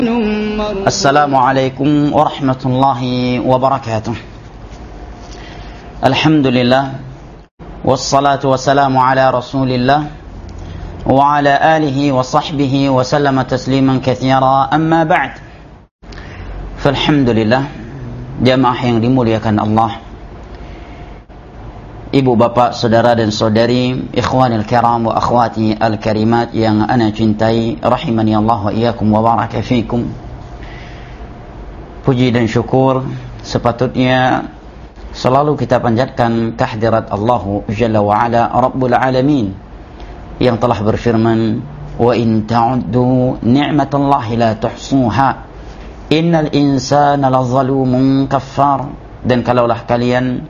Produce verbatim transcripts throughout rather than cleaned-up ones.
Assalamualaikum warahmatullahi wabarakatuh. Alhamdulillah, wassalatu wassalamu ala rasulillah wa ala alihi wa sahbihi wa sallama tasliman katsira, amma ba'd. Falhamdulillah, jamaah yang dimuliakan Allah, ibu bapak, saudara dan saudari, ikhwanil kiram wa akhwati al-karimat yang ana cintai, rahimani Allah wa iyyakum wa baraka fikum. Puji dan syukur sepatutnya selalu kita panjatkan kehadirat Allah Jalla wa Ala, Rabbul Alamin, yang telah berfirman, wa in ta'uddu ni'matallahi la tuhsuha innal insana lazalumun kaffar. Dan kalaulah kalian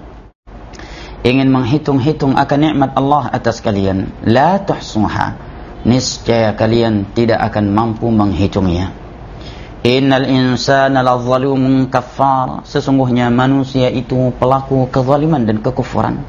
ingin menghitung-hitung akan nikmat Allah atas kalian, la tuhsuha, niscaya kalian tidak akan mampu menghitungnya. Innal insana lazalumun kaffar, sesungguhnya manusia itu pelaku kezaliman dan kekufuran.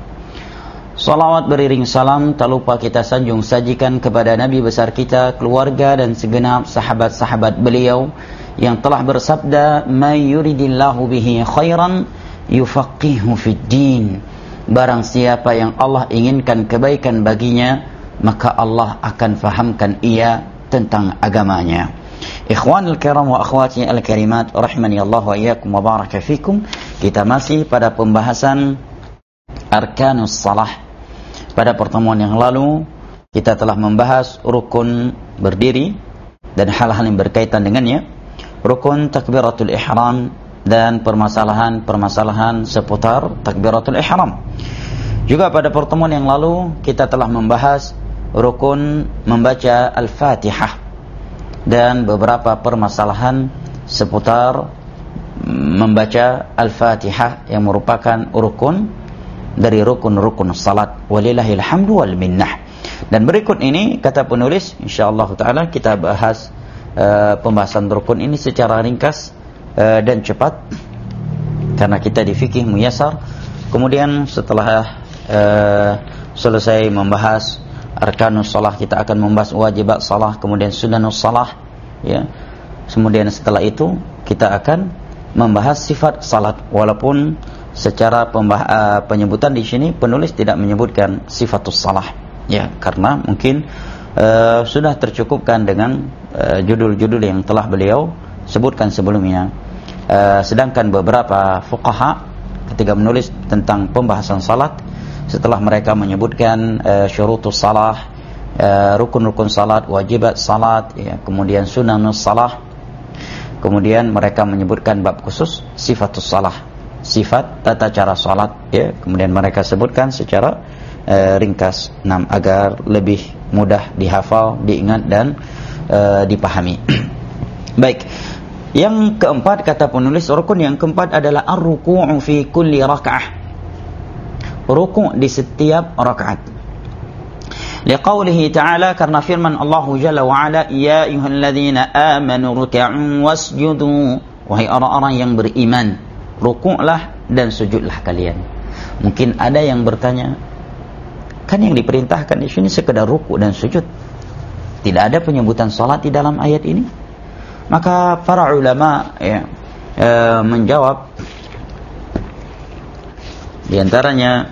Salawat beriring salam tak lupa kita sanjung sajikan kepada Nabi besar kita, keluarga dan segenap sahabat-sahabat beliau yang telah bersabda, may yuridillahu bihi khairan yufaqihu fid din. Barang siapa yang Allah inginkan kebaikan baginya, maka Allah akan fahamkan ia tentang agamanya. Ikhwanul kiram wa akhwati al-karimat, rahimani Allah wa iyyakum wa baraka fikum. Kita masih pada pembahasan arkanus salah. Pada pertemuan yang lalu kita telah membahas rukun berdiri dan hal-hal yang berkaitan dengannya, rukun takbiratul ihram dan permasalahan-permasalahan seputar takbiratul ihram. Juga pada pertemuan yang lalu kita telah membahas rukun membaca Al-Fatihah dan beberapa permasalahan seputar membaca Al-Fatihah yang merupakan rukun dari rukun-rukun salat. Walillahil hamdu wal minnah. Dan berikut ini kata penulis, insyaallah taala kita bahas uh, pembahasan rukun ini secara ringkas uh, dan cepat karena kita di fikih muyassar. Kemudian setelah uh, selesai membahas arkanus salah, kita akan membahas wajibat salah, kemudian sunanus salah, ya. Kemudian setelah itu kita akan membahas sifat salat, walaupun secara pembah- uh, penyebutan di sini penulis tidak menyebutkan sifatus salah, ya, karena mungkin uh, sudah tercukupkan dengan uh, judul-judul yang telah beliau sebutkan sebelumnya. Uh, sedangkan beberapa fuqaha ketika menulis tentang pembahasan salat, setelah mereka menyebutkan uh, syurutus salah, uh, rukun-rukun salat, wajibat salat, ya, kemudian sunanus salah, kemudian mereka menyebutkan bab khusus sifatus salah, sifat tata cara salat, ya, kemudian mereka sebutkan secara uh, ringkas, enam, agar lebih mudah dihafal, diingat dan uh, dipahami. Baik, yang keempat kata penulis, rukun yang keempat adalah ar-ruku'u fi kulli raka'ah, rukuk di setiap rakaat. Liqaulihi ta'ala, karena firman Allah Jalla wa Ala, ya ayyuhalladzina amanu ruk'u wasjudu, wahai orang-orang yang beriman, rukuklah dan sujudlah kalian. Mungkin ada yang bertanya, kan yang diperintahkan di sini sekedar rukuk dan sujud, tidak ada penyebutan salat di dalam ayat ini. Maka para ulama, ya, e, menjawab, di antaranya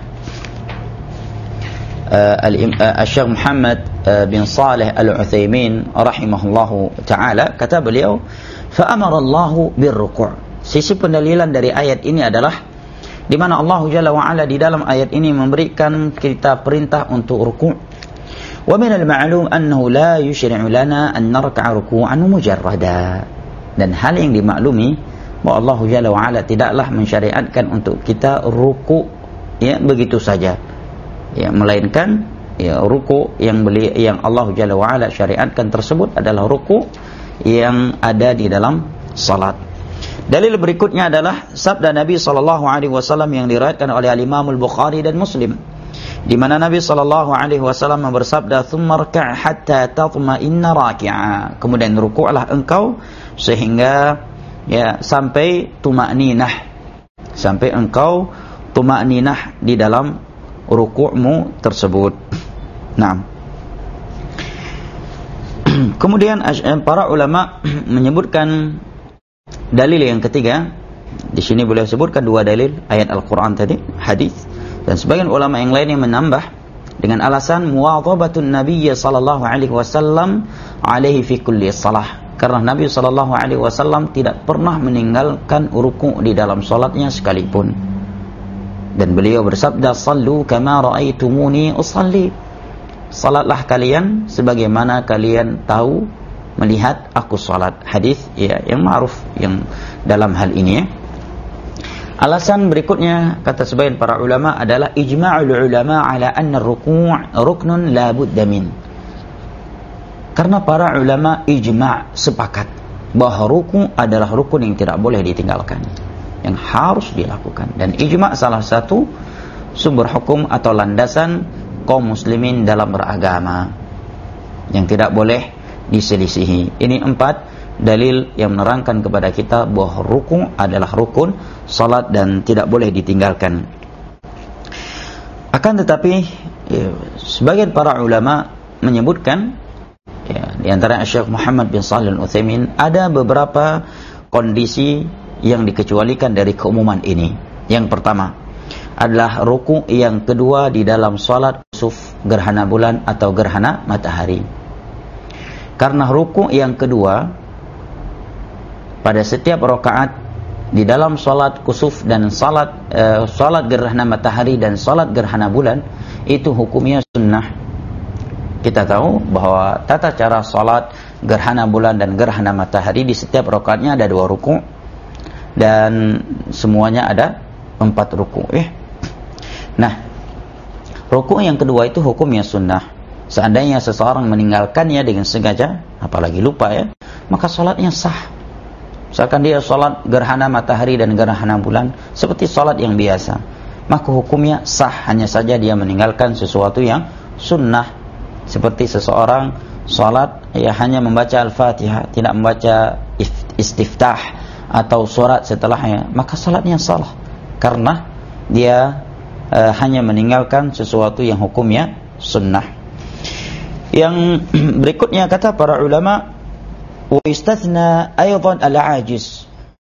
uh, Al-Syekh uh, Muhammad uh, bin Saleh Al-Utsaimin rahimahullahu taala, kata beliau, fa amara Allahu birruku'. Sisi pendalilan dari ayat ini adalah di mana Allah Jalla wa Ala di dalam ayat ini memberikan kita perintah untuk ruku'. Wa min al-ma'lum annahu la yushri'u lana an narka'a ruku'an mujarrada. Dan hal yang dimaklumi bahwa Allah Jalla wa Ala tidaklah mensyariatkan untuk kita ruku, ya, begitu saja, ya, melainkan, ya, ruku yang beli yang Allah Jalla wa Ala syariatkan tersebut adalah ruku yang ada di dalam salat. Dalil berikutnya adalah sabda Nabi sallallahu alaihi wasallam yang diriwayatkan oleh Imam Al-Bukhari dan Muslim, di mana Nabi sallallahu alaihi wasallam bersabda, "Tsumma rka' hatta tatma'inna raki'a." Kemudian rukuklah engkau sehingga, ya, sampai tumakninah, sampai engkau tumakninah di dalam rukukmu tersebut. Nah, Kemudian para ulama menyebutkan dalil yang ketiga. Di sini beliau sebutkan dua dalil, ayat Al-Quran tadi, hadis, dan sebagian ulama yang lain yang menambah dengan alasan muwadhabatun Nabi sallallahu alaihi wasallam alaihi fi kulli salah. Karena Nabi sallallahu alaihi wasallam tidak pernah meninggalkan ruku' di dalam salatnya sekalipun. Dan beliau bersabda, "Shallu kama ra'aitumuni usalli." Salatlah kalian sebagaimana kalian tahu melihat aku salat. Hadis ya yang ma'ruf yang dalam hal ini ya. Alasan berikutnya kata sebagian para ulama adalah ijma'ul ulama ala anna ar-ruku' ruknun la budda min. Karena para ulama ijma' sepakat bahwa ruku' adalah rukun yang tidak boleh ditinggalkan, yang harus dilakukan, dan ijma' salah satu sumber hukum atau landasan kaum muslimin dalam beragama yang tidak boleh diselisihi. Ini empat dalil yang menerangkan kepada kita bahwa ruku' adalah rukun salat dan tidak boleh ditinggalkan. Akan tetapi ya, sebagian para ulama menyebutkan ya, di antara Syekh Muhammad bin Shalih Al-Utsaimin ada beberapa kondisi yang dikecualikan dari keumuman ini. Yang pertama adalah ruku' yang kedua di dalam salat kusuf gerhana bulan atau gerhana matahari. Karena ruku' yang kedua pada setiap rakaat di dalam salat kusuf dan salat uh, salat gerhana matahari dan salat gerhana bulan itu hukumnya sunnah. Kita tahu bahwa tata cara salat gerhana bulan dan gerhana matahari di setiap rakaatnya ada dua ruku' dan semuanya ada empat ruku' ya. Nah, ruku' yang kedua itu hukumnya sunnah. Seandainya seseorang meninggalkannya dengan sengaja, apalagi lupa ya, maka salatnya sah. Misalkan dia salat gerhana matahari dan gerhana bulan seperti salat yang biasa, maka hukumnya sah, hanya saja dia meninggalkan sesuatu yang sunnah. Seperti seseorang salat ya hanya membaca Al-Fatihah, tidak membaca istiftah atau surat setelahnya, maka salatnya salah karena dia uh, hanya meninggalkan sesuatu yang hukumnya sunnah. Yang berikutnya kata para ulama, wa istathna aidan al-ajiz.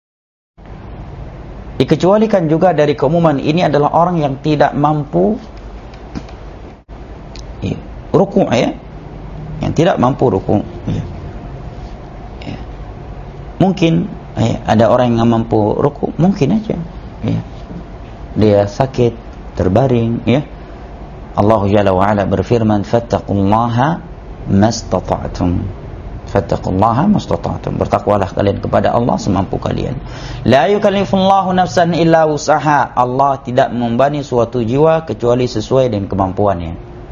Dikecualikan juga dari keumuman ini adalah orang yang tidak mampu ya, ruku' ya, yang tidak mampu ruku' ya. Ya. Mungkin ya, ada orang yang mampu ruku', mungkin aja ya. Dia sakit, terbaring ya. Allah Jalla wa Ala berfirman, fattaqullaha mastata'tum. Fattaqullaha mastata'tum. Bertakwalah kalian kepada Allah semampu kalian. La yukallifullahu nafsan illa wus'aha. Allah tidak membebani suatu jiwa kecuali sesuai dengan kemampuannya.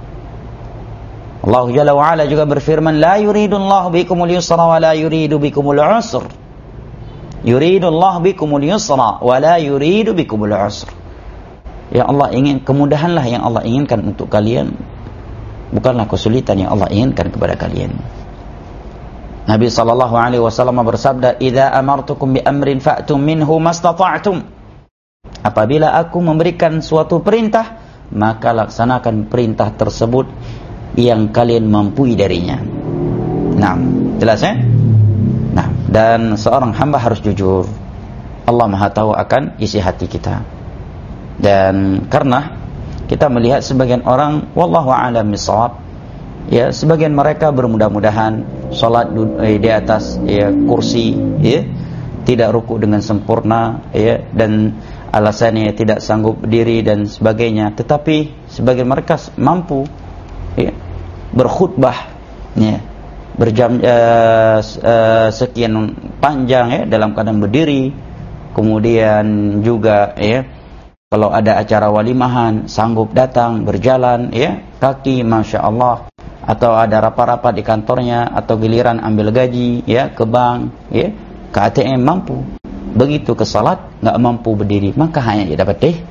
Allah Jalla wa Ala juga berfirman, la yuridullahu bikumul yusra wa la yuridu bikumul usr. Yuridullahu bikumul yusra wa la yuridu bikumul usr. Ya Allah ingin kemudahanlah yang Allah inginkan untuk kalian, bukanlah kesulitan yang Allah inginkan kepada kalian. Nabi sallallahu alaihi wasallam bersabda, "Idza amartukum bi amrin fa'tum minhu mastata'tum." Apabila aku memberikan suatu perintah, maka laksanakan perintah tersebut yang kalian mampu darinya. Nah, jelas ya? Nah, dan seorang hamba harus jujur. Allah Maha tahu akan isi hati kita. Dan karena kita melihat sebagian orang, wallahu a'lam bishawab, ya sebagian mereka bermudah-mudahan salat di atas ya kursi ya, tidak ruku dengan sempurna ya, dan alasannya tidak sanggup berdiri dan sebagainya. Tetapi sebagian mereka mampu ya, berkhutbah ya, berjam uh, uh, sekian panjang ya dalam keadaan berdiri. Kemudian juga ya, kalau ada acara walimahan sanggup datang berjalan ya kaki, masya Allah. Atau ada rapat-rapat di kantornya, atau giliran ambil gaji ya ke bank ya, ke A T M mampu. Begitu ke salat nggak mampu berdiri, maka hanya dia dapat deh.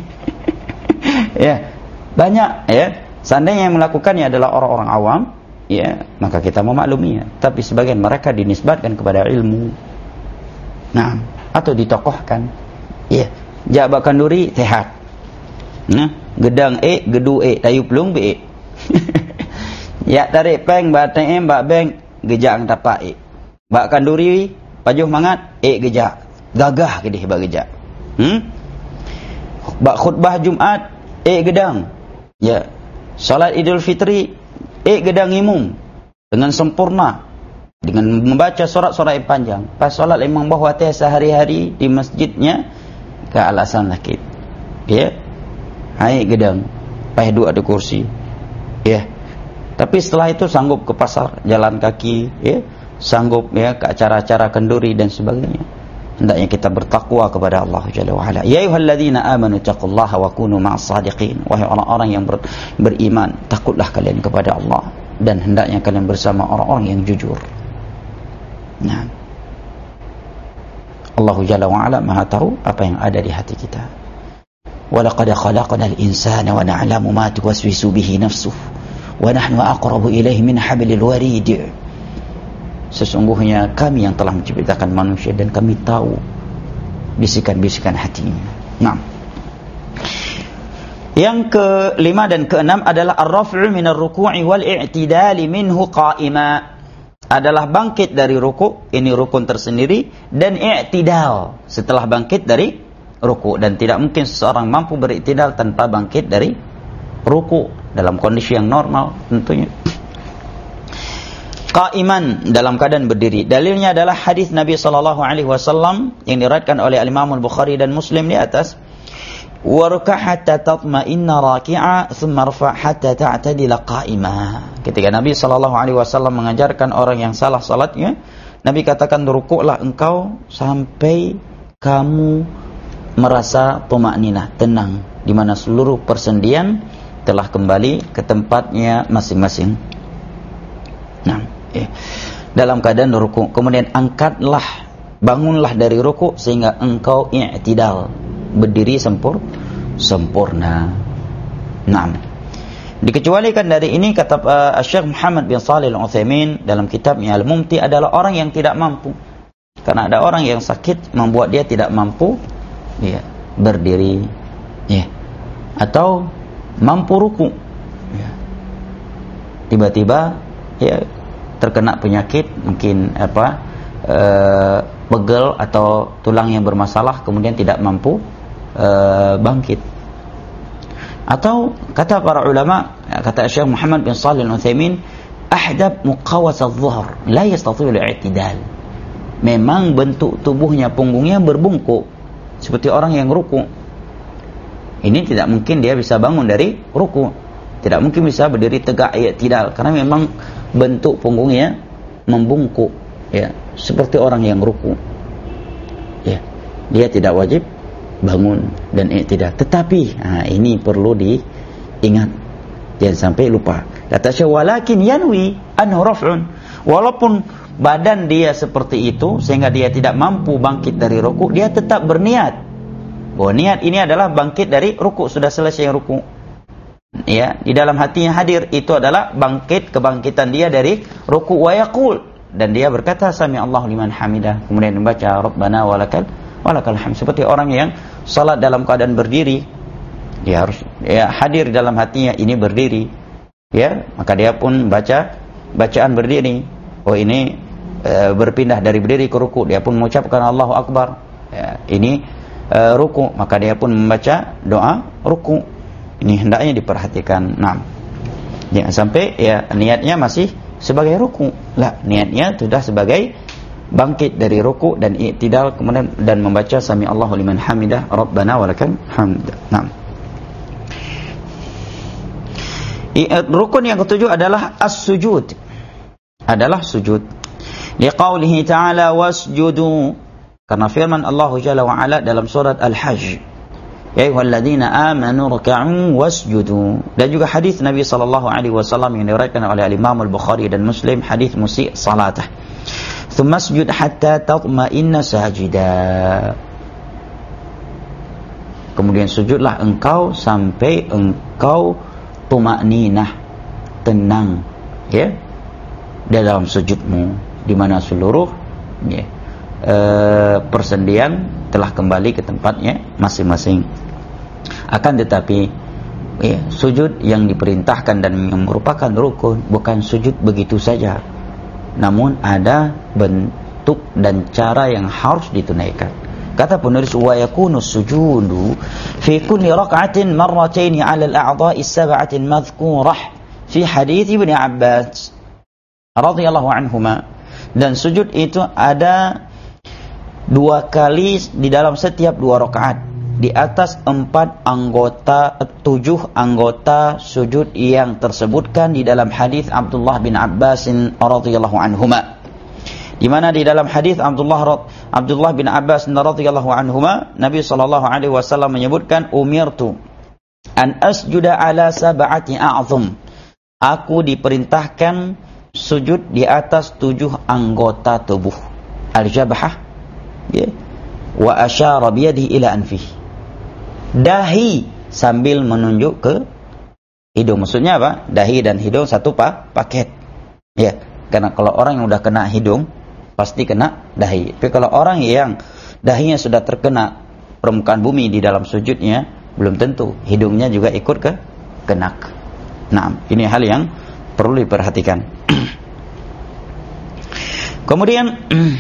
Ya banyak ya. Seandainya yang melakukannya adalah orang-orang awam ya, maka kita memakluminya. Tapi sebagian mereka dinisbatkan kepada ilmu, nah atau ditokohkan ya. Jabakan duri sehat. Nah, gedang e, gedu e, tayu pelung be. Ya tarik peng, ba T M, ba bank, gejak dapat ik. Bak kanduri pajuh mangat ik gejak. Gagah ke dia bak gejak. Hmm? Bak khutbah Jumaat ik gedang. Ya. Salat Idul Fitri ik gedang imum dengan sempurna dengan membaca surat-surat yang panjang. Pas solat imam bahawa sehari-hari di masjidnya ke alasan sakit. Ya. Hai gedang. Pas duduk ada kursi. Ya. Tapi setelah itu sanggup ke pasar, jalan kaki, ya. Sanggup ya ke acara-acara kenduri dan sebagainya. Hendaknya kita bertakwa kepada Allah Jalla wa Ala. Ya ayyuhalladzina amanu taqullaha wa kunu ma'as sadiqin. Wahai orang-orang yang ber, beriman, takutlah kalian kepada Allah dan hendaknya kalian bersama orang-orang yang jujur. Nah. Allah Jalla wa Ala Maha tahu apa yang ada di hati kita. Wa laqad khalaqnal insana wa na'lamu ma tuwaswisu bihi nafsuhu wa nahnu aqrabu ilaihi min hablil warid. Sesungguhnya kami yang telah menciptakan manusia dan kami tahu bisikan-bisikan hatinya. Nah. Yang kelima dan keenam adalah ar-raf'u minar ruku'i wal i'tidali minhu qa'ima. Adalah bangkit dari ruku', ini rukun tersendiri, dan i'tidal setelah bangkit dari ruku', dan tidak mungkin seseorang mampu beriktidal tanpa bangkit dari ruku' dalam kondisi yang normal tentunya. Qa'iman dalam keadaan berdiri. Dalilnya adalah hadis Nabi sallallahu alaihi wasallam yang diriwayatkan oleh Imam Al-Bukhari dan Muslim di atas. Warka' hatta tatma'inna raki'a thumma rfa' hatta ta'tadila qa'ima. Ketika Nabi sallallahu alaihi wasallam mengajarkan orang yang salah salatnya, Nabi katakan rukuklah engkau sampai kamu merasa tuma'ninah, tenang, di mana seluruh persendian telah kembali ke tempatnya masing-masing. Nah, ya. Dalam keadaan ruku', kemudian angkatlah, bangunlah dari ruku' sehingga engkau i'tidal, berdiri sempur, sempurna. Nah, dikecualikan dari ini kata uh, Syekh Muhammad bin Shalih Al-Utsaimin dalam kitabnya Al-Mumti adalah orang yang tidak mampu. Karena ada orang yang sakit membuat dia tidak mampu ya, berdiri, ya, atau mampu ruku'. Ya. Tiba-tiba ya terkena penyakit mungkin apa uh, pegel atau tulang yang bermasalah kemudian tidak mampu uh, bangkit. Atau kata para ulama, kata Syekh Muhammad bin Shalih Al-Utsaimin, ahdab muqawas adh-dhuhr la yastati' al-i'tidal. Memang bentuk tubuhnya, punggungnya berbungkuk seperti orang yang ruku'. Ini tidak mungkin dia bisa bangun dari ruku'. Tidak mungkin bisa berdiri tegak i'tidal karena memang bentuk punggungnya membungkuk ya, seperti orang yang ruku. Ya, dia tidak wajib bangun dan i'tidal. Tetapi ha, ini perlu diingat, jangan sampai lupa. Kata Syekh, walakin yanwi anhu raf'un. Walaupun badan dia seperti itu sehingga dia tidak mampu bangkit dari ruku', dia tetap berniat bahwa niat ini adalah bangkit dari ruku', sudah selesai ruku'. Ya, di dalam hatinya hadir itu adalah bangkit, kebangkitan dia dari ruku' wa yaqul, dan dia berkata sami Allahu liman hamidah, kemudian membaca rabbana walakal walakal hamd. Seperti orang yang salat dalam keadaan berdiri, dia harus ya hadir dalam hatinya ini berdiri, ya, maka dia pun baca bacaan berdiri. Oh ini e, berpindah dari berdiri ke ruku', dia pun mengucapkan Allahu akbar. Ya, ini e, ruku', maka dia pun membaca doa ruku'. Ini hendaknya diperhatikan. Nah, jangan sampai ya niatnya masih sebagai ruku', lah niatnya sudah sebagai bangkit dari ruku' dan i'tidal kemudian dan membaca sami Allahu liman hamidah rabbana walakal hamd. Nah, rukun yang ketujuh adalah as-sujud, adalah sujud. Liqaulihi ta'ala wasjudu, karena firman Allah Jalla wa Ala dalam surat Al-Hajj, ya ayyuhalladzina amanu ruk'u wasjudu. Dan juga hadis Nabi sallallahu alaihi wasallam yang diriwayatkan oleh Imam Al-Bukhari dan Muslim, hadis musi' salatah. Tsumma sujud hatta tatma'inna sajida. Kemudian sujudlah engkau sampai engkau tuma'ninah, tenang, ya, dalam sujudmu, di mana seluruh ya, e, persendian telah kembali ke tempatnya masing-masing. Akan tetapi ya, sujud yang diperintahkan dan yang merupakan rukun bukan sujud begitu saja. namun ada bentuk dan cara yang harus ditunaikan. Kata penulis, wa yakunu sujudu fi kulli rak'atin marratayn 'ala al-a'dha'i as-sab'ati al-madhkurah fi hadits Ibnu Abbas radhiyallahu anhuma. Dan sujud itu ada dua kali di dalam setiap dua rakaat, di atas empat anggota, tujuh anggota sujud yang tersebutkan di dalam hadis Abdullah bin Abbas radhiyallahu anhuma, di mana di dalam hadis Abdullah Abdullah bin Abbas radhiyallahu anhuma, Nabi sallallahu alaihi wasallam menyebutkan, umirtu an asjuda ala sab'ati a'zum, aku diperintahkan sujud di atas tujuh anggota tubuh, al-jabhah, ya, wa asyara biyadihi ila anfihi, dahi sambil menunjuk ke hidung. Maksudnya apa? Dahi dan hidung satu pa, paket. Ya, karena kalau orang yang udah kena hidung pasti kena dahi. Tapi kalau orang yang dahinya sudah terkena permukaan bumi di dalam sujudnya, belum tentu hidungnya juga ikut ke kenak. Nah, ini hal yang perlu diperhatikan. Kemudian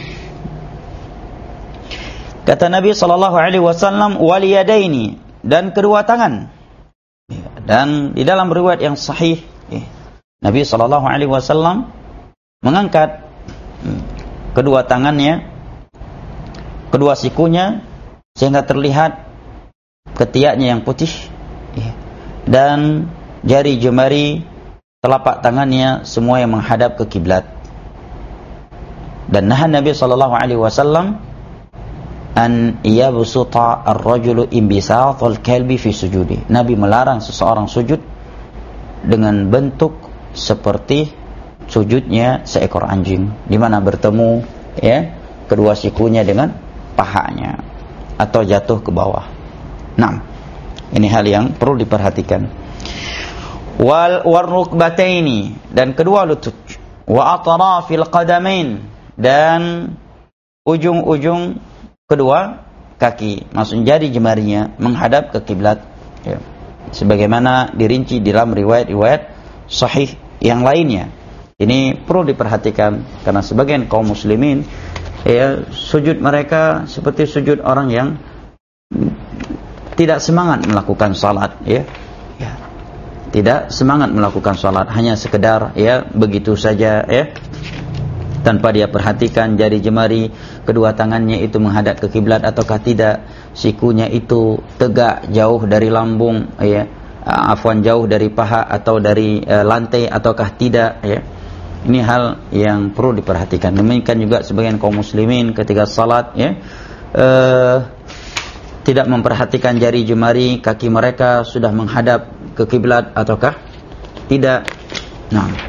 kata Nabi sallallahu alaihi wasallam, wal yadaini, dan kedua tangan. Dan di dalam riwayat yang sahih, Nabi sallallahu alaihi wasallam mengangkat kedua tangannya, kedua sikunya, sehingga terlihat ketiaknya yang putih, dan jari jemari telapak tangannya semua yang menghadap ke kiblat. Dan nahan Nabi sallallahu alaihi wasallam an yabsuta ar-rajulu imbisatal kalbi fi sujudi. Nabi melarang seseorang sujud dengan bentuk seperti sujudnya seekor anjing, di mana bertemu ya kedua sikunya dengan pahanya atau jatuh ke bawah. Nah, ini hal yang perlu diperhatikan. Wal warrukbataini, dan kedua lutut, wa atrafil qadamain, dan ujung-ujung kedua kaki, maksudnya jari jemarinya menghadap ke kiblat, ya, sebagaimana dirinci dalam riwayat-riwayat sahih yang lainnya. Ini perlu diperhatikan karena sebagian kaum muslimin ya sujud mereka seperti sujud orang yang tidak semangat melakukan salat, ya. Ya. Tidak semangat melakukan salat, hanya sekedar ya begitu saja, ya, tanpa dia perhatikan jari jemari kedua tangannya itu menghadap ke kiblat ataukah tidak, sikunya itu tegak jauh dari lambung, ya, afwan jauh dari paha atau dari uh, lantai ataukah tidak, ya. Ini hal yang perlu diperhatikan. Demikian juga sebagian kaum muslimin ketika salat, ya, uh, tidak memperhatikan jari jemari kaki mereka sudah menghadap ke kiblat ataukah tidak. Nah,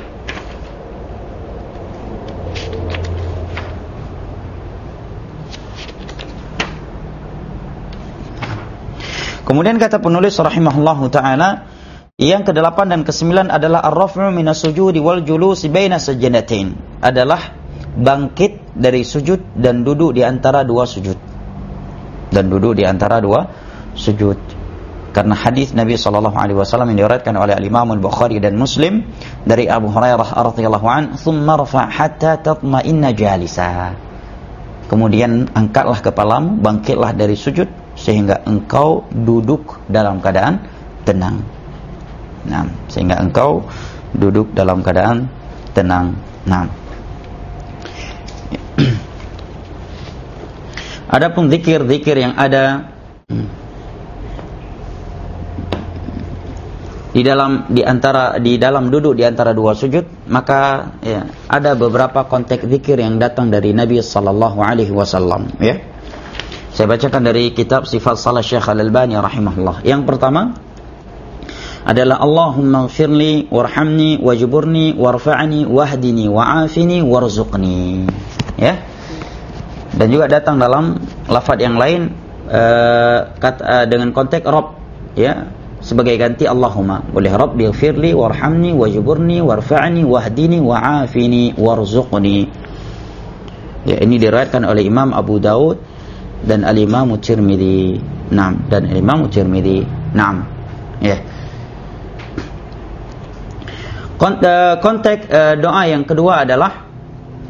kemudian kata penulis rahimahullahu ta'ala, yang kedelapan dan kesembilan adalah ar-raf'u minas sujudi wal julusi baina sajdatain, adalah bangkit dari sujud dan duduk di antara dua sujud. Dan duduk di antara dua sujud. Karena hadis Nabi sallallahu alaihi wasallam yang diriwayatkan oleh Imam Al-Bukhari dan Muslim dari Abu Hurairah radhiyallahu anhu, "Tsumma rfa' hatta tatma'inna jalisa." Kemudian angkatlah kepalamu, bangkitlah dari sujud sehingga engkau duduk dalam keadaan tenang. Nah, sehingga engkau duduk dalam keadaan tenang. Nah, adapun zikir-zikir yang ada di dalam di antara di dalam duduk di antara dua sujud, maka ya, ada beberapa konteks zikir yang datang dari Nabi sallallahu alaihi wasallam, ya. Saya bacakan dari kitab Sifat Salat Syekh Al-Albani rahimahullah. Yang pertama adalah Allahumma ighfirli warhamni wajburni warfa'ni wahdini wa'afini warzuqni, ya. Dan juga datang dalam lafaz yang lain uh, kata, uh, dengan konteks Rabb, ya, sebagai ganti Allahumma. Boleh Rabbi ighfirli warhamni wajburni warfa'ni wahdini wa'afini warzuqni. Ya, ini diriwayatkan oleh Imam Abu Daud dan Al-Imam Tirmidzi. Naam, dan Al-Imam Tirmidzi. Naam. Ya. Konteks uh, doa yang kedua adalah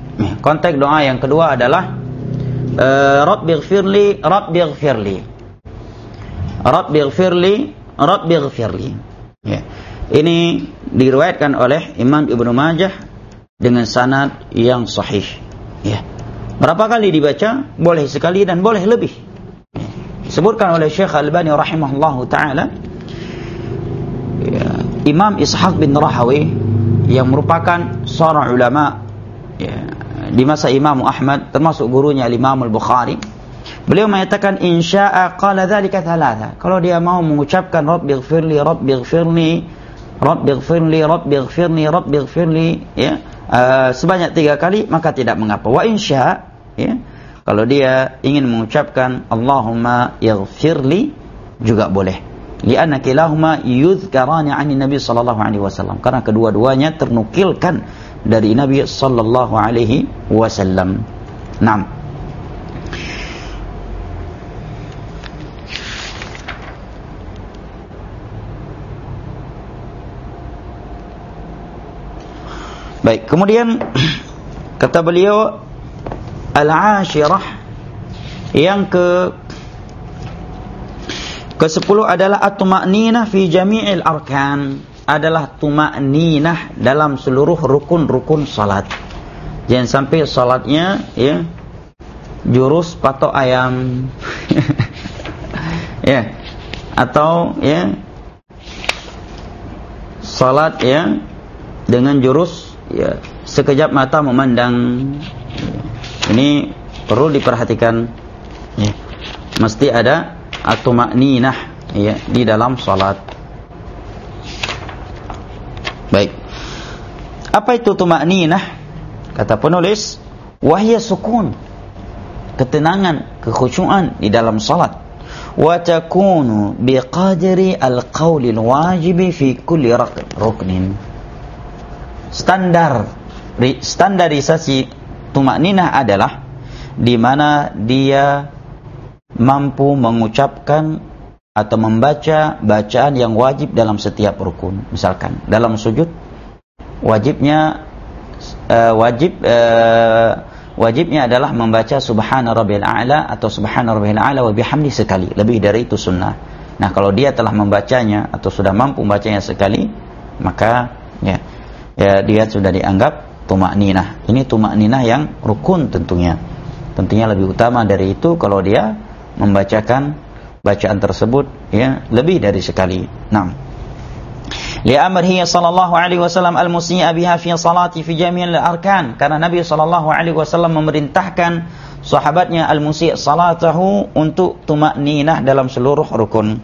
konteks doa yang kedua adalah uh, Rabbighfirli, Rabbighfirli, Rabbighfirli, Rabbighfirli. Ya. Ini diriwayatkan oleh Imam Ibnu Majah dengan sanad yang sahih. Ya. Berapa kali dibaca? Boleh sekali dan boleh lebih. Ya. Disebutkan oleh Syekh Al-Albani rahimahullahu taala, ya, Imam Ishaq bin Rahawi yang merupakan seorang ulama, ya, di masa Imam Ahmad, termasuk gurunya Imam Al-Bukhari, beliau mengatakan insya'a qala dzalika thalatha. Kalau dia mau mengucapkan Rabbighfirli, Rabbighfirli, Rabbighfirli, Rabbighfirli, Rabbighfirli, ya, uh, sebanyak tiga kali, maka tidak mengapa. Wa insya, ya, kalau dia ingin mengucapkan Allahumma ighfirli juga boleh. Lianna kilahuma yuzkarani 'ani Nabi sallallahu alaihi wasallam. Karena kedua-duanya ternukilkan dari Nabi sallallahu alaihi wasallam. Naam. Baik, kemudian kata beliau al-ashirah, yang ke ke sepuluh adalah at-tuma'ninah fi jami'il arkan, adalah tuma'ninah dalam seluruh rukun-rukun salat. Jangan sampai salatnya, ya, jurus patok ayam ya, atau, ya, salat, ya, dengan jurus, ya, sekejap mata memandang. Ini perlu diperhatikan, ya. Mesti ada at-tuma'ninah, ya, di dalam salat. Baik. Apa itu tuma'ninah? Kata penulis, wahya sukun, ketenangan, kekhusyuan di dalam salat. Wa takunu biqadri al-qawli al-wajibi fi kulli ruknin. Standar standarisasi tuma'ninah adalah di mana dia mampu mengucapkan atau membaca bacaan yang wajib dalam setiap rukun. Misalkan dalam sujud, wajibnya uh, wajib uh, wajibnya adalah membaca subhana rabbil a'la atau subhana rabbil a'la wa bihamdi sekali. Lebih dari itu sunnah. Nah, kalau dia telah membacanya atau sudah mampu membacanya sekali, maka, ya, ya, dia sudah dianggap tuma'ninah. Ini tuma'ninah yang rukun tentunya. Tentunya lebih utama dari itu kalau dia membacakan bacaan tersebut, ya, lebih dari sekali. Naam. Li'amrihi sallallahu alaihi wasallam al-musyi'a biha fi salati fi jami'il arkan. Karena Nabi sallallahu alaihi wasallam memerintahkan sahabatnya al-musyi' salatahu untuk tuma'ninah dalam seluruh rukun.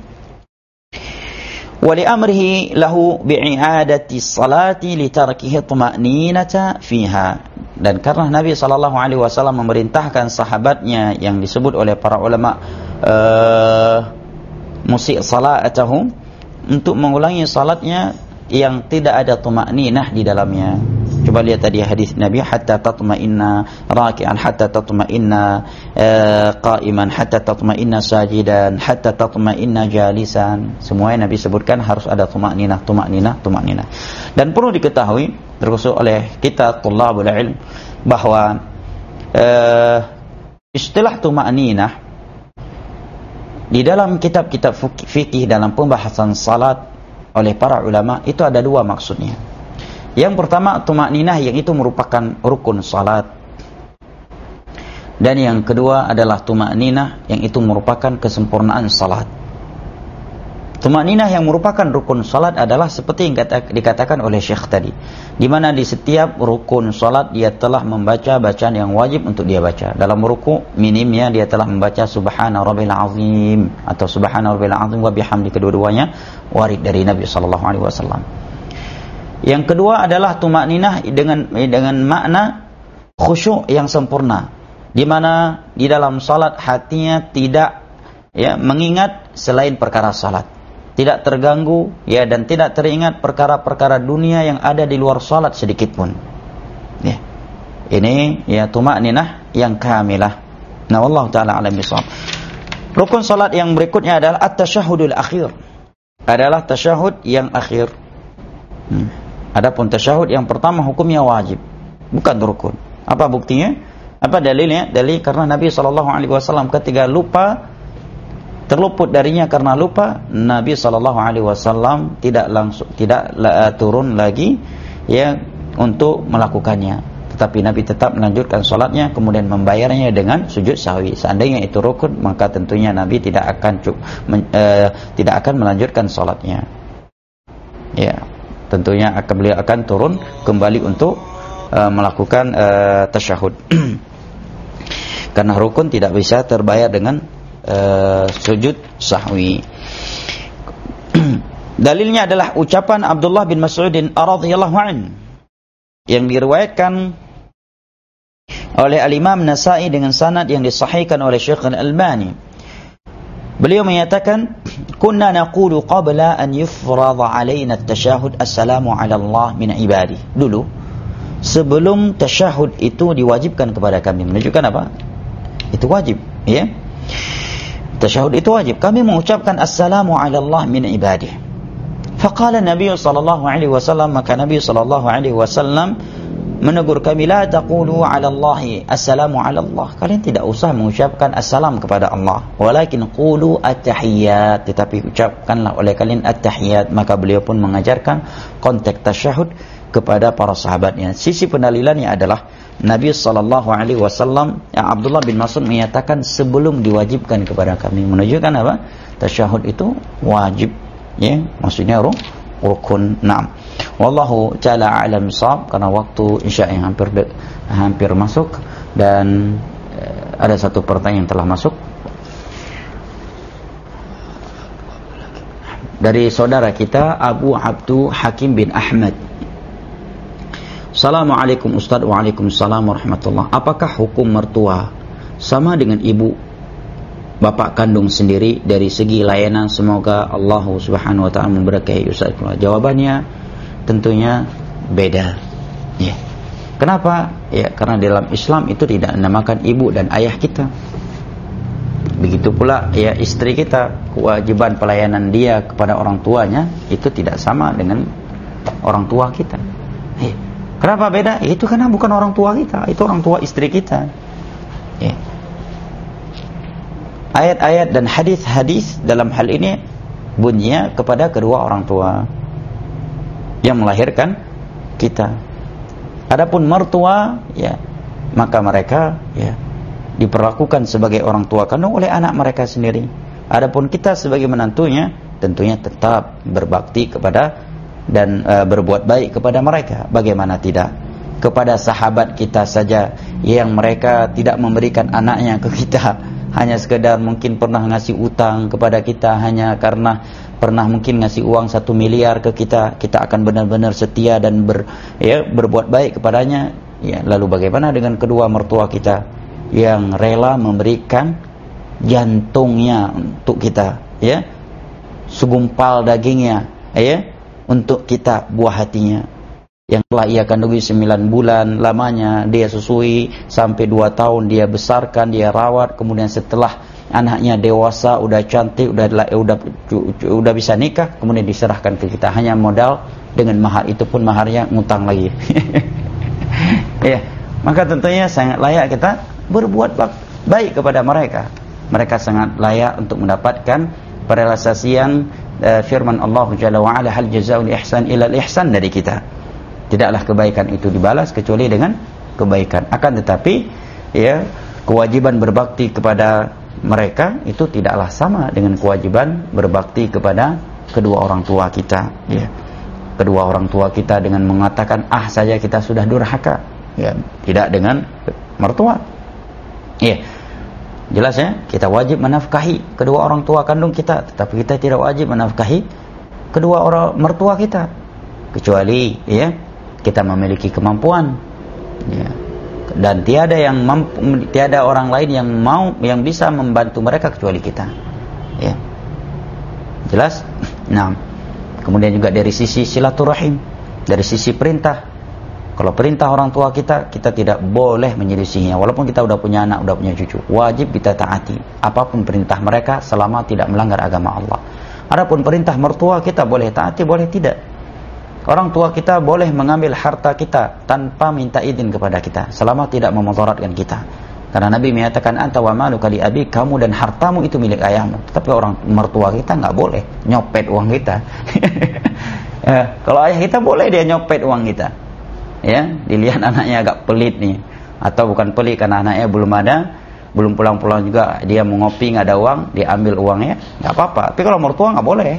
Wa li'amrihi lahu bi'i'adati salati li tarkihi tuma'ninata fiha. Dan karena Nabi sallallahu alaihi wasallam memerintahkan sahabatnya yang disebut oleh para ulama uh, musyi' salatahu untuk mengulangi salatnya yang tidak ada tuma'ninah di dalamnya. Coba lihat tadi hadis Nabi, hatta tatma'inna raki'an, hatta tatma'inna uh, qa'iman, hatta tatma'inna sajidan, hatta tatma'inna jalisan. Semuanya Nabi sebutkan harus ada tuma'ninah, tuma'ninah, tuma'ninah. Dan perlu diketahui terkhusus oleh kita thalabul ilm bahwa uh, istilah tuma'ninah di dalam kitab-kitab fikih dalam pembahasan salat oleh para ulama itu ada dua maksudnya. Yang pertama tuma'ninah yang itu merupakan rukun salat. Dan yang kedua adalah tuma'ninah yang itu merupakan kesempurnaan salat. Tuma'ninah yang merupakan rukun salat adalah seperti yang kata, dikatakan oleh Syekh tadi, di mana di setiap rukun salat dia telah membaca bacaan yang wajib untuk dia baca. Dalam ruku minimnya dia telah membaca subhana rabbil azim atau subhana rabbil azim wa bihamdi, kedua-duanya warid dari Nabi sallallahu alaihi wasallam. Yang kedua adalah tuma'ninah dengan dengan makna khusyuk yang sempurna, di mana di dalam salat hatinya tidak, ya, mengingat selain perkara salat. Tidak terganggu, ya, dan tidak teringat perkara-perkara dunia yang ada di luar salat sedikit pun. Ya. Ini, ya, tuma'ninah yang kamilah. Nah, wallahu taala alam bisawab. Rukun salat yang berikutnya adalah at-tasyahhudul akhir. Adalah tasyahud yang akhir. Hmm. Adapun tasyahud yang pertama hukumnya wajib, bukan rukun. Apa buktinya? Apa dalilnya? Dalil karena Nabi shallallahu alaihi wasallam ketika lupa, terluput darinya karena lupa, Nabi shallallahu alaihi wasallam tidak langsung tidak uh, turun lagi ya untuk melakukannya, tetapi Nabi tetap melanjutkan salatnya, kemudian membayarnya dengan sujud sahwi. Seandainya itu rukun, maka tentunya Nabi tidak akan men, uh, tidak akan melanjutkan salatnya. Ya, tentunya akan beliau akan turun kembali untuk uh, melakukan uh, tasyahud. Karena rukun tidak bisa terbayar dengan Uh, sujud sahwi. Dalilnya adalah ucapan Abdullah bin Mas'ud radhiyallahu anhu yang diriwayatkan oleh Al-Imam Nasa'i dengan sanad yang disahihkan oleh Syekh Al-Albani. Beliau menyatakan, "Kunna naqulu qabla an yufrada alaina at-tashahhud assalamu 'ala Allah min ibadi." Dulu sebelum tasyahud itu diwajibkan kepada kami, menunjukkan apa? Itu wajib, ya. Tasyahud itu wajib. Kami mengucapkan assalamu ala Allah min ibadih. Faqala Nabi sallallahu alaihi wasallam, maka Nabi sallallahu alaihi wasallam menegur kami, la taqulu ala Allah assalamu ala Allah. Kalian tidak usah mengucapkan assalam kepada Allah, walakin qulu at-tahiyyat, tetapi ucapkanlah oleh kalian at-tahiyyat. Maka beliau pun mengajarkan konteks tasyahud kepada para sahabatnya. Sisi pendalilannya adalah Nabi sallallahu alaihi wasallam, ya, Abdullah bin Mas'ud menyatakan sebelum diwajibkan kepada kami, menunjukkan apa? Tasyahud itu wajib, ya, maksudnya rukun. Naam. Wallahu ta'ala a'lam bissawab, karena waktu Isya yang hampir de, hampir masuk dan eh, ada satu pertanyaan yang telah masuk dari saudara kita Abu Abdu Hakim bin Ahmad. Assalamualaikum Ustaz. Waalaikumsalam warahmatullah. Apakah hukum mertua sama dengan ibu bapak kandung sendiri dari segi layanan? Semoga Allah Subhanahu wa taala memberkahi Ustaz. Jawabannya tentunya beda. Ya. Kenapa? Ya, karena dalam Islam itu tidak dinamakan ibu dan ayah kita. Begitu pula ya istri kita, kewajiban pelayanan dia kepada orang tuanya itu tidak sama dengan orang tua kita. Ya. Kenapa beda? Itu karena bukan orang tua kita, itu orang tua istri kita. Ya. Ayat-ayat dan hadis-hadis dalam hal ini bunyinya kepada kedua orang tua yang melahirkan kita. Adapun mertua, ya, maka mereka ya diperlakukan sebagai orang tua kandung oleh anak mereka sendiri. Adapun kita sebagai menantunya, tentunya tetap berbakti kepada dan e, berbuat baik kepada mereka. Bagaimana tidak? Kepada sahabat kita saja yang mereka tidak memberikan anaknya ke kita, hanya sekedar mungkin pernah ngasih utang kepada kita, hanya karena pernah mungkin ngasih uang satu miliar ke kita, kita akan benar-benar setia dan ber, ya, berbuat baik kepadanya. Ya, lalu bagaimana dengan kedua mertua kita yang rela memberikan jantungnya untuk kita, ya, segumpal dagingnya, ya, untuk kita, buah hatinya, yang telah ia kandungi sembilan bulan lamanya, dia susui sampai dua tahun, dia besarkan, dia rawat, kemudian setelah anaknya dewasa, udah cantik, udah udah udah bisa nikah, kemudian diserahkan ke kita, hanya modal dengan mahar, itu pun maharnya ngutang lagi. Ya, maka tentunya sangat layak kita berbuat baik kepada mereka. Mereka sangat layak untuk mendapatkan perealisasian uh, firman Allah Jalla wa Ala, hal jazaa'ul ihsan illa al-ihsan, dari kita. Tidaklah kebaikan itu dibalas kecuali dengan kebaikan. Akan tetapi ya, kewajiban berbakti kepada mereka itu tidaklah sama dengan kewajiban berbakti kepada kedua orang tua kita, ya. Kedua orang tua kita dengan mengatakan ah saja kita sudah durhaka, ya, tidak dengan mertua. Ya. Jelas ya, kita wajib menafkahi kedua orang tua kandung kita, tetapi kita tidak wajib menafkahi kedua orang mertua kita, kecuali ya kita memiliki kemampuan, ya. Dan tiada yang mampu, tiada orang lain yang mau, yang bisa membantu mereka kecuali kita, ya. Jelas? Nah, kemudian juga dari sisi silaturahim, dari sisi perintah. Kalau perintah orang tua kita, kita tidak boleh menyelisihinya. Walaupun kita udah punya anak, udah punya cucu, wajib kita taati apapun perintah mereka selama tidak melanggar agama Allah. Adapun perintah mertua kita boleh taati, boleh tidak. Orang tua kita boleh mengambil harta kita tanpa minta izin kepada kita, selama tidak memudaratkan kita. Karena Nabi menyatakan, anta wa maluka li abik, kamu dan hartamu itu milik ayahmu. Tetapi orang mertua kita nggak boleh nyopet uang kita. Ya, kalau ayah kita boleh dia nyopet uang kita. Ya, dilihat anaknya agak pelit nih, atau bukan pelit karena anaknya belum ada, belum pulang-pulang juga, dia mau ngopi nggak ada uang, dia ambil uangnya, nggak apa-apa. Tapi kalau mertua nggak boleh.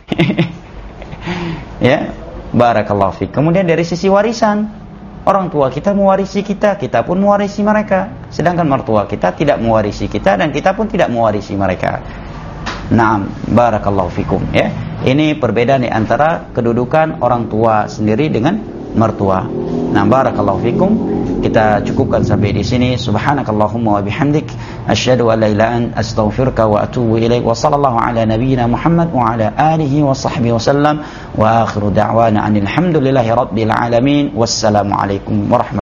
Ya, barakallahu fiik. Kemudian dari sisi warisan, orang tua kita mewarisi kita, kita pun mewarisi mereka. Sedangkan mertua kita tidak mewarisi kita dan kita pun tidak mewarisi mereka. Naam, barakallahu fikum, ya. Ini perbedaan di antara kedudukan orang tua sendiri dengan mertua. Nah, barakallahu fikum. Kita cukupkan sampai di sini. Subhanakallahumma wa bihamdik, asyhadu an la ilaha illa anta, astaghfiruka wa atubu ilaik. Wa sallallahu ala nabiyyina Muhammad wa ala alihi wa sahbihi wasallam. Wa akhiru da'wana anil hamdulillahi rabbil alamin. Wassalamu alaikum warahmatullahi